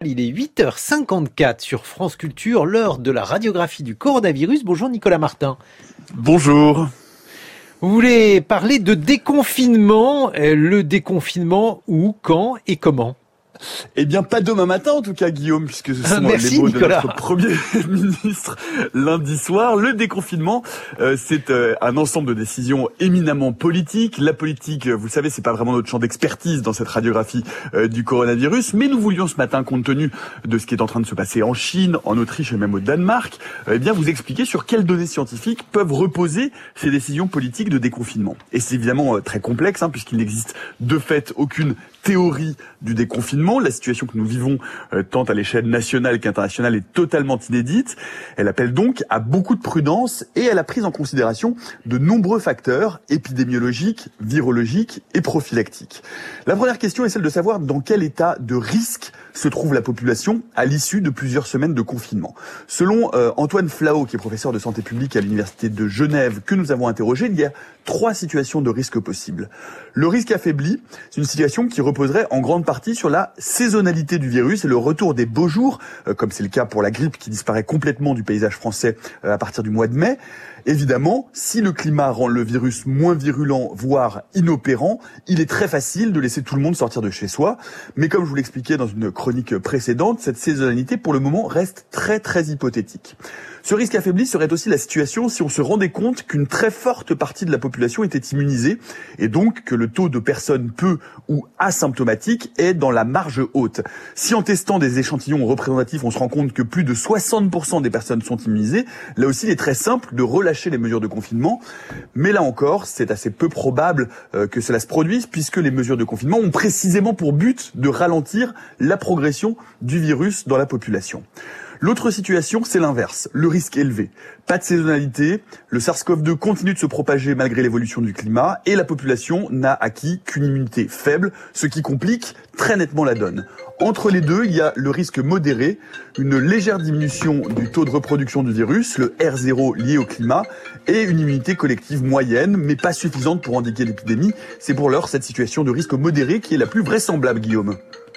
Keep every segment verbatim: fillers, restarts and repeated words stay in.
Il est huit heures cinquante-quatre sur France Culture, l'heure de la radiographie du coronavirus. Bonjour Nicolas Martin. Bonjour. Vous voulez parler de déconfinement, le déconfinement où, quand et comment ? Eh bien, pas demain matin en tout cas, Guillaume, puisque ce sont Merci, les mots Nicolas. de notre Premier ministre lundi soir. Le déconfinement, euh, c'est euh, un ensemble de décisions éminemment politiques. La politique, vous le savez, c'est pas vraiment notre champ d'expertise dans cette radiographie euh, du coronavirus, mais nous voulions ce matin, compte tenu de ce qui est en train de se passer en Chine, en Autriche et même au Danemark, euh, eh bien vous expliquer sur quelles données scientifiques peuvent reposer ces décisions politiques de déconfinement. Et c'est évidemment euh, très complexe, hein, puisqu'il n'existe de fait aucune théorie du déconfinement. La situation que nous vivons, euh, tant à l'échelle nationale qu'internationale, est totalement inédite. Elle appelle donc à beaucoup de prudence et à la prise en considération de nombreux facteurs épidémiologiques, virologiques et prophylactiques. La première question est celle de savoir dans quel état de risque se trouve la population à l'issue de plusieurs semaines de confinement. Selon euh, Antoine Flao, qui est professeur de santé publique à l'université de Genève, que nous avons interrogé, il y a trois situations de risque possibles. Le risque affaibli, c'est une situation qui reposerait en grande partie sur la saisonnalité du virus et le retour des beaux jours, euh, comme c'est le cas pour la grippe qui disparaît complètement du paysage français euh, à partir du mois de mai. Évidemment, si le climat rend le virus moins virulent, voire inopérant, il est très facile de laisser tout le monde sortir de chez soi. Mais comme je vous l'expliquais dans une chronique précédente, cette saisonnalité, pour le moment, reste très très hypothétique. Ce risque affaibli serait aussi la situation si on se rendait compte qu'une très forte partie de la population était immunisée et donc que le taux de personnes peu ou asymptomatiques est dans la marge haute. Si en testant des échantillons représentatifs, on se rend compte que plus de soixante pour cent des personnes sont immunisées, là aussi il est très simple de relâcher les mesures de confinement. Mais là encore, c'est assez peu probable euh, que cela se produise puisque les mesures de confinement ont précisément pour but de ralentir la progression du virus dans la population. L'autre situation, c'est l'inverse, le risque élevé. Pas de saisonnalité, le SARS-CoV deux continue de se propager malgré l'évolution du climat et la population n'a acquis qu'une immunité faible, ce qui complique très nettement la donne. Entre les deux, il y a le risque modéré, une légère diminution du taux de reproduction du virus, le R zéro lié au climat, et une immunité collective moyenne, mais pas suffisante pour endiguer l'épidémie. C'est pour l'heure cette situation de risque modéré qui est la plus vraisemblable, Guillaume.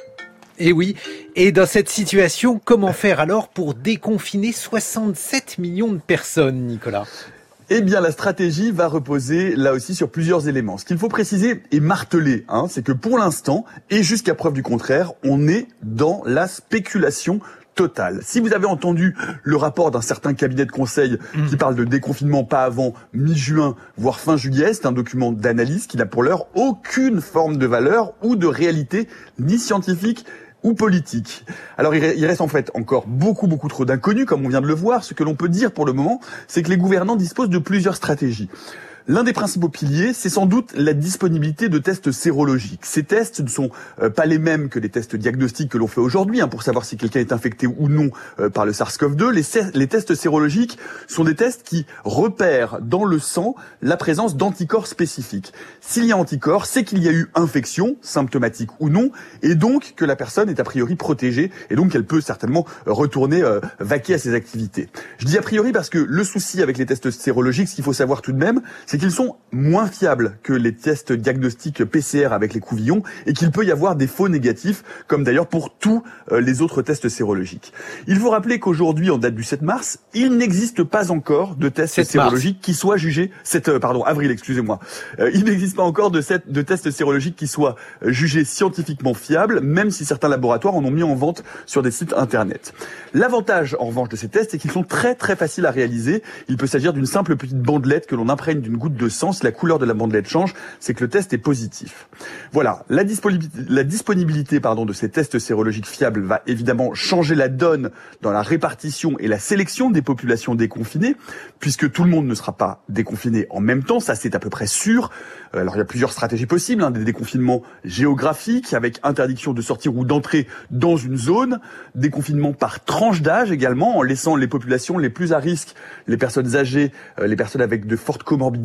Et oui, et dans cette situation, comment faire alors pour déconfiner soixante-sept millions de personnes, Nicolas ? Eh bien, la stratégie va reposer là aussi sur plusieurs éléments. Ce qu'il faut préciser et marteler, hein, c'est que pour l'instant, et jusqu'à preuve du contraire, on est dans la spéculation totale. Si vous avez entendu le rapport d'un certain cabinet de conseil mmh. qui parle de déconfinement pas avant mi-juin, voire fin juillet, c'est un document d'analyse qui n'a pour l'heure aucune forme de valeur ou de réalité, ni scientifique, ou politique. Alors il reste en fait encore beaucoup beaucoup trop d'inconnus, comme on vient de le voir. Ce que l'on peut dire pour le moment, c'est que les gouvernants disposent de plusieurs stratégies. L'un des principaux piliers, c'est sans doute la disponibilité de tests sérologiques. Ces tests ne sont euh, pas les mêmes que les tests diagnostiques que l'on fait aujourd'hui, hein, pour savoir si quelqu'un est infecté ou non euh, par le SARS-CoV deux. Les, les tests sérologiques sont des tests qui repèrent dans le sang la présence d'anticorps spécifiques. S'il y a anticorps, c'est qu'il y a eu infection, symptomatique ou non, et donc que la personne est a priori protégée, et donc qu'elle peut certainement retourner euh, vaquer à ses activités. Je dis a priori parce que le souci avec les tests sérologiques, ce qu'il faut savoir tout de même, c'est qu'ils sont moins fiables que les tests diagnostiques P C R avec les couvillons et qu'il peut y avoir des faux négatifs, comme d'ailleurs pour tous les autres tests sérologiques. Il faut rappeler qu'aujourd'hui, en date du sept mars, il n'existe pas encore de tests sérologiques qui soient jugés... sept, pardon, avril, excusez-moi. Euh, il n'existe pas encore de, set, de tests sérologiques qui soient jugés scientifiquement fiables, même si certains laboratoires en ont mis en vente sur des sites internet. L'avantage, en revanche, de ces tests, c'est qu'ils sont très très faciles à réaliser. Il peut s'agir d'une simple petite bandelette que l'on imprègne d'une goutte de sang. Si la couleur de la bandelette change, c'est que le test est positif. Voilà, la disponibilité, la disponibilité pardon, de ces tests sérologiques fiables va évidemment changer la donne dans la répartition et la sélection des populations déconfinées, puisque tout le monde ne sera pas déconfiné en même temps, ça c'est à peu près sûr. Alors il y a plusieurs stratégies possibles, hein, des déconfinements géographiques avec interdiction de sortir ou d'entrer dans une zone, déconfinement par tranche d'âge également, en laissant les populations les plus à risque, les personnes âgées, euh, les personnes avec de fortes comorbidités,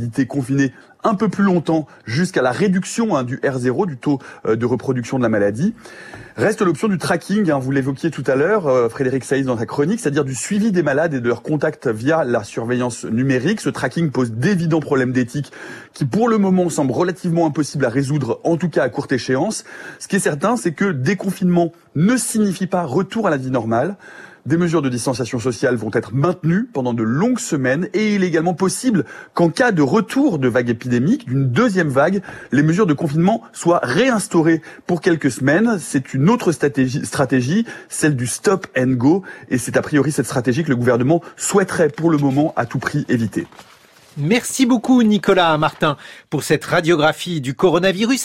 mobilité confinés un peu plus longtemps jusqu'à la réduction hein, du R zéro, du taux euh, de reproduction de la maladie. Reste l'option du tracking, hein, vous l'évoquiez tout à l'heure, euh, Frédéric Saïs dans sa chronique, c'est-à-dire du suivi des malades et de leurs contacts via la surveillance numérique. Ce tracking pose d'évidents problèmes d'éthique qui pour le moment semblent relativement impossibles à résoudre, en tout cas à courte échéance. Ce qui est certain, c'est que déconfinement ne signifie pas retour à la vie normale. Des mesures de distanciation sociale vont être maintenues pendant de longues semaines et il est également possible qu'en cas de retour de vague épidémique, d'une deuxième vague, les mesures de confinement soient réinstaurées pour quelques semaines. C'est une autre stratégie, stratégie, celle du stop and go, et c'est a priori cette stratégie que le gouvernement souhaiterait pour le moment à tout prix éviter. Merci beaucoup Nicolas Martin pour cette radiographie du coronavirus.